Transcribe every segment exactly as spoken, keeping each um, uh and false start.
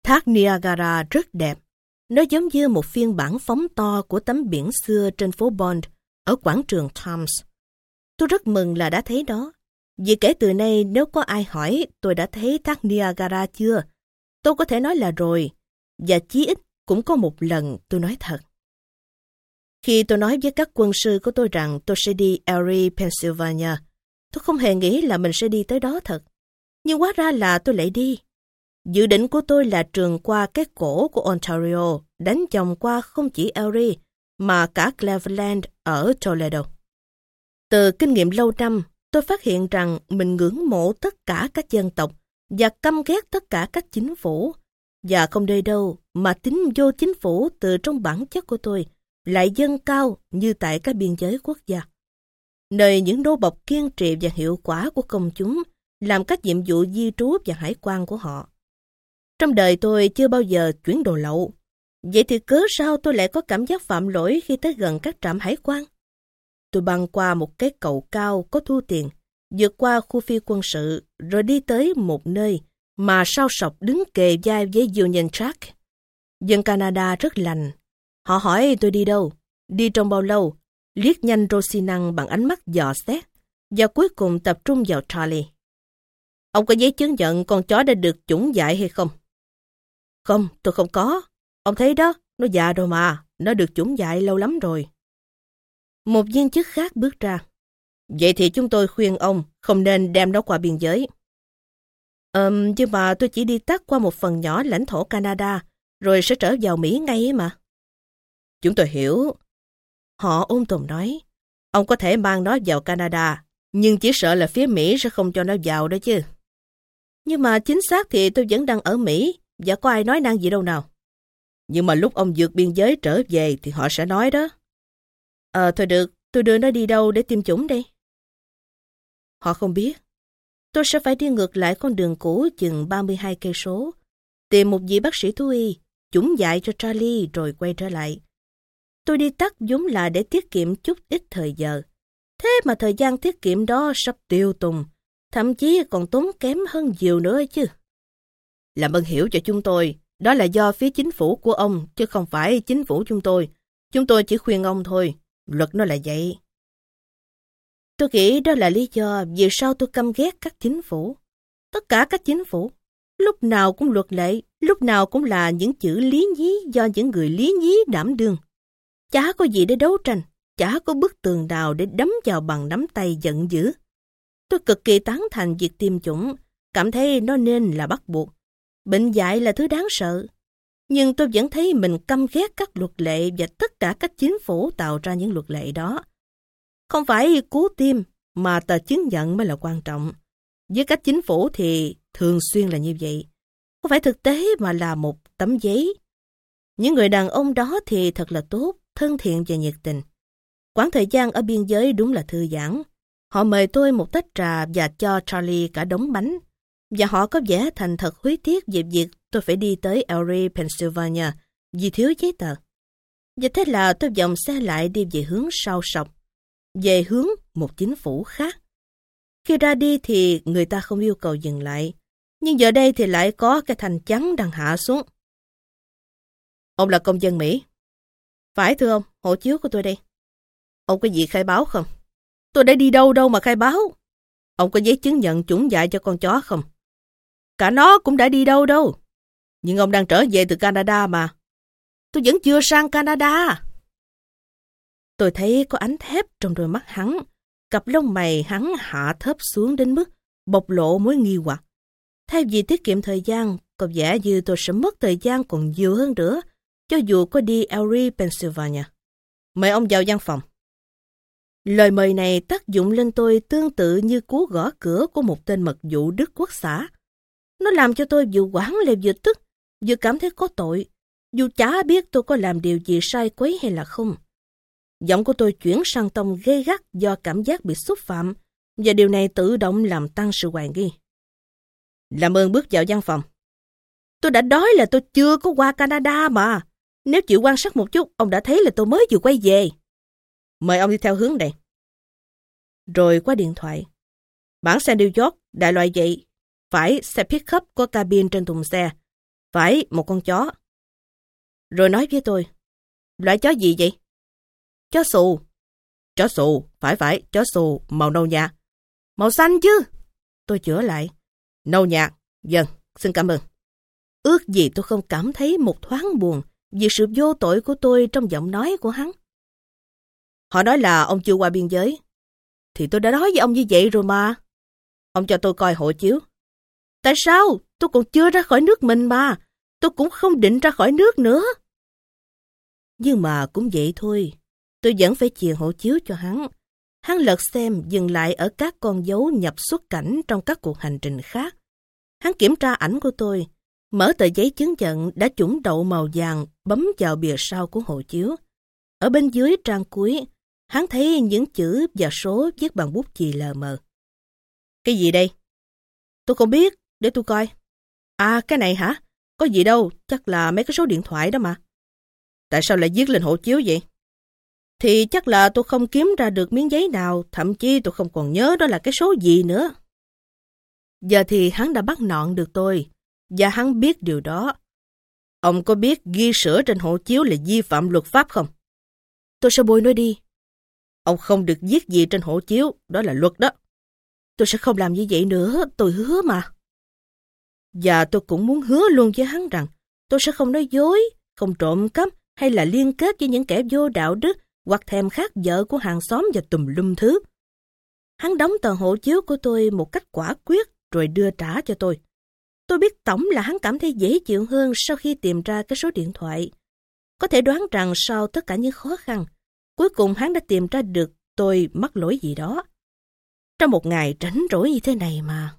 Thác Niagara rất đẹp. Nó giống như một phiên bản phóng to của tấm biển xưa trên phố Bond ở quảng trường Times. Tôi rất mừng là đã thấy nó. Vì kể từ nay nếu có ai hỏi tôi đã thấy thác Niagara chưa, tôi có thể nói là rồi. Và chí ít cũng có một lần tôi nói thật. Khi tôi nói với các quân sư của tôi rằng tôi sẽ đi Erie, Pennsylvania, tôi không hề nghĩ là mình sẽ đi tới đó thật. Nhưng hóa ra là tôi lại đi. Dự định của tôi là trườn qua cái cổ của Ontario, đánh vòng qua không chỉ Erie, mà cả Cleveland ở Toledo. Từ kinh nghiệm lâu năm, tôi phát hiện rằng mình ngưỡng mộ tất cả các dân tộc và căm ghét tất cả các chính phủ. Và không nơi đâu mà tính vô chính phủ từ trong bản chất của tôi lại dâng cao như tại các biên giới quốc gia, nơi những nô bộc kiên trì và hiệu quả của công chúng làm các nhiệm vụ di trú và hải quan của họ. Trong đời tôi chưa bao giờ chuyển đồ lậu. Vậy thì cớ sao tôi lại có cảm giác phạm lỗi khi tới gần các trạm hải quan? Tôi băng qua một cái cầu cao có thu tiền, vượt qua khu phi quân sự, rồi đi tới một nơi mà sao sọc đứng kề vai với Union Jack. Dân Canada rất lành. Họ hỏi tôi đi đâu, đi trong bao lâu, liếc nhanh Rosinang bằng ánh mắt dò xét, và cuối cùng tập trung vào Charlie. Ông có giấy chứng nhận con chó đã được chủng dại hay không? Không, tôi không có. Ông thấy đó, nó già rồi mà, nó được chủng dại lâu lắm rồi. Một viên chức khác bước ra. Vậy thì chúng tôi khuyên ông không nên đem nó qua biên giới. Ừm, nhưng mà tôi chỉ đi tắt qua một phần nhỏ lãnh thổ Canada, rồi sẽ trở vào Mỹ ngay ấy mà. Chúng tôi hiểu. Họ ôn tồn nói, ông có thể mang nó vào Canada, nhưng chỉ sợ là phía Mỹ sẽ không cho nó vào đó chứ. Nhưng mà chính xác thì tôi vẫn đang ở Mỹ, và có ai nói năng gì đâu nào. Nhưng mà lúc ông vượt biên giới trở về thì họ sẽ nói đó. Ờ, thôi được, tôi đưa nó đi đâu để tiêm chủng đây? Họ không biết. Tôi sẽ phải đi ngược lại con đường cũ chừng ba mươi hai cây số, tìm một vị bác sĩ thú y, chủng dại cho Charlie rồi quay trở lại. Tôi đi tắt vốn là để tiết kiệm chút ít thời giờ. Thế mà thời gian tiết kiệm đó sắp tiêu tùng, thậm chí còn tốn kém hơn nhiều nữa chứ. Làm ơn hiểu cho chúng tôi, đó là do phía chính phủ của ông, chứ không phải chính phủ chúng tôi. Chúng tôi chỉ khuyên ông thôi, luật nó là vậy. Tôi nghĩ đó là lý do vì sao tôi căm ghét các chính phủ. Tất cả các chính phủ, lúc nào cũng luật lệ, lúc nào cũng là những chữ lý nhí do những người lý nhí đảm đương. Chả có gì để đấu tranh, chả có bức tường nào để đấm vào bằng nắm tay giận dữ. Tôi cực kỳ tán thành việc tiêm chủng, cảm thấy nó nên là bắt buộc. Bệnh dại là thứ đáng sợ. Nhưng tôi vẫn thấy mình căm ghét các luật lệ và tất cả các chính phủ tạo ra những luật lệ đó. Không phải cú tiêm mà tờ chứng nhận mới là quan trọng. Với các chính phủ thì thường xuyên là như vậy. Không phải thực tế mà là một tấm giấy. Những người đàn ông đó thì thật là tốt, thân thiện và nhiệt tình. Quãng thời gian ở biên giới đúng là thư giãn. Họ mời tôi một tách trà và cho Charlie cả đống bánh. Và họ có vẻ thành thật hối tiếc về việc tôi phải đi tới Erie, Pennsylvania vì thiếu giấy tờ. Và thế là tôi vòng xe lại đi về hướng sau sọc, về hướng một chính phủ khác. Khi ra đi thì người ta không yêu cầu dừng lại, nhưng giờ đây thì lại có cái thanh trắng đang hạ xuống. Ông là công dân Mỹ? Phải thưa ông, hộ chiếu của tôi đây. Ông có gì khai báo không? Tôi đã đi đâu đâu mà khai báo. Ông có giấy chứng nhận chủng dại cho con chó không? Cả nó cũng đã đi đâu đâu. Nhưng ông đang trở về từ Canada mà. Tôi vẫn chưa sang Canada. Tôi thấy có ánh thép trong đôi mắt hắn. Cặp lông mày hắn hạ thấp xuống đến mức bộc lộ mối nghi hoặc. Thay vì tiết kiệm thời gian, có vẻ như tôi sẽ mất thời gian còn nhiều hơn nữa, cho dù có đi Erie, Pennsylvania. Mời ông vào văn phòng. Lời mời này tác dụng lên tôi tương tự như cú gõ cửa của một tên mật vụ Đức Quốc xã. Nó làm cho tôi vừa hoảng lại vừa tức, vừa cảm thấy có tội, dù chả biết tôi có làm điều gì sai quấy hay là không. Giọng của tôi chuyển sang tông gay gắt do cảm giác bị xúc phạm, và điều này tự động làm tăng sự hoài nghi. Làm ơn bước vào văn phòng. Tôi đã nói là tôi chưa có qua Canada mà. Nếu chịu quan sát một chút, ông đã thấy là tôi mới vừa quay về. Mời ông đi theo hướng này. Rồi qua điện thoại. Bản xe New York, đại loại vậy. Phải xe pick-up có cabin trên thùng xe. Phải, một con chó. Rồi nói với tôi, loại chó gì vậy? Chó xù. Chó xù, phải phải, chó xù, màu nâu nhạt. Màu xanh chứ. Tôi chữa lại. Nâu nhạt, vâng, xin cảm ơn. Ước gì tôi không cảm thấy một thoáng buồn vì sự vô tội của tôi trong giọng nói của hắn. Họ nói là ông chưa qua biên giới. Thì tôi đã nói với ông như vậy rồi mà. Ông cho tôi coi hộ chiếu. Tại sao? Tôi còn chưa ra khỏi nước mình mà. Tôi cũng không định ra khỏi nước nữa. Nhưng mà cũng vậy thôi. Tôi vẫn phải chìa hộ chiếu cho hắn. Hắn lật xem dừng lại ở các con dấu nhập xuất cảnh trong các cuộc hành trình khác. Hắn kiểm tra ảnh của tôi, mở tờ giấy chứng nhận đã chủng đậu màu vàng bấm vào bìa sau của hộ chiếu. Ở bên dưới trang cuối, hắn thấy những chữ và số viết bằng bút chì lờ mờ. Cái gì đây? Tôi không biết, để tôi coi. À, cái này hả? Có gì đâu, chắc là mấy cái số điện thoại đó mà. Tại sao lại viết lên hộ chiếu vậy? Thì chắc là tôi không kiếm ra được miếng giấy nào, thậm chí tôi không còn nhớ đó là cái số gì nữa. Giờ thì hắn đã bắt nọn được tôi, và hắn biết điều đó. Ông có biết ghi sửa trên hộ chiếu là vi phạm luật pháp không? Tôi sẽ bôi nó đi. Ông không được viết gì trên hộ chiếu, đó là luật đó. Tôi sẽ không làm như vậy nữa, tôi hứa mà. Và tôi cũng muốn hứa luôn với hắn rằng tôi sẽ không nói dối, không trộm cắp hay là liên kết với những kẻ vô đạo đức hoặc thèm khát vợ của hàng xóm và tùm lum thứ. Hắn đóng tờ hộ chiếu của tôi một cách quả quyết rồi đưa trả cho tôi. Tôi biết tổng là hắn cảm thấy dễ chịu hơn sau khi tìm ra cái số điện thoại. Có thể đoán rằng sau tất cả những khó khăn, cuối cùng hắn đã tìm ra được tôi mắc lỗi gì đó. Trong một ngày rảnh rỗi như thế này mà.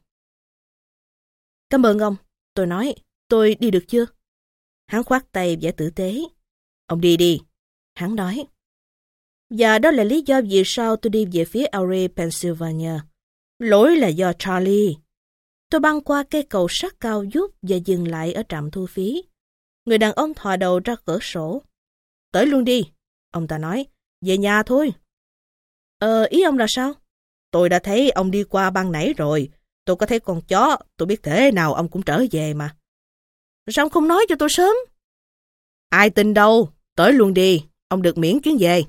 Cảm ơn ông, tôi nói, tôi đi được chưa? Hắn khoát tay vẻ tử tế. Ông đi đi, hắn nói. Và đó là lý do vì sao tôi đi về phía Erie, Pennsylvania. Lỗi là do Charlie. Tôi băng qua cây cầu sắt cao vút và dừng lại ở trạm thu phí. Người đàn ông thò đầu ra cửa sổ. Tới luôn đi, ông ta nói, về nhà thôi. Ờ, ý ông là sao? Tôi đã thấy ông đi qua ban nãy rồi. Tôi có thấy con chó, tôi biết thế nào ông cũng trở về mà. Sao ông không nói cho tôi sớm? Ai tin đâu, tới luôn đi, ông được miễn chuyến về.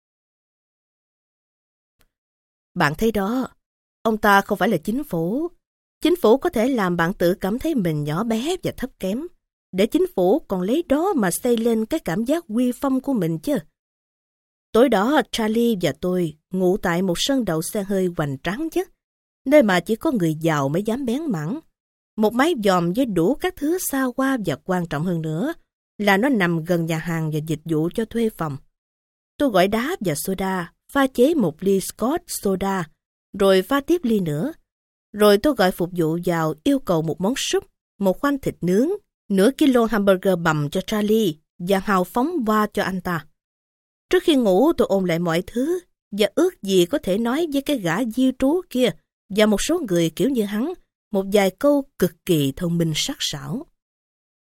Bạn thấy đó, ông ta không phải là chính phủ. Chính phủ có thể làm bạn tự cảm thấy mình nhỏ bé và thấp kém, để chính phủ còn lấy đó mà xây lên cái cảm giác uy phong của mình chứ. Tối đó, Charlie và tôi ngủ tại một sân đậu xe hơi hoành tráng nhất, nơi mà chỉ có người giàu mới dám bén mảng. Một mái vòm với đủ các thứ xa hoa và quan trọng hơn nữa là nó nằm gần nhà hàng và dịch vụ cho thuê phòng. Tôi gọi đá và soda, pha chế một ly Scotch soda, rồi pha tiếp ly nữa. Rồi tôi gọi phục vụ vào yêu cầu một món súp, một khoanh thịt nướng, nửa kilo hamburger bằm cho Charlie và hào phóng qua cho anh ta. Trước khi ngủ tôi ôn lại mọi thứ và ước gì có thể nói với cái gã di trú kia và một số người kiểu như hắn một vài câu cực kỳ thông minh sắc sảo.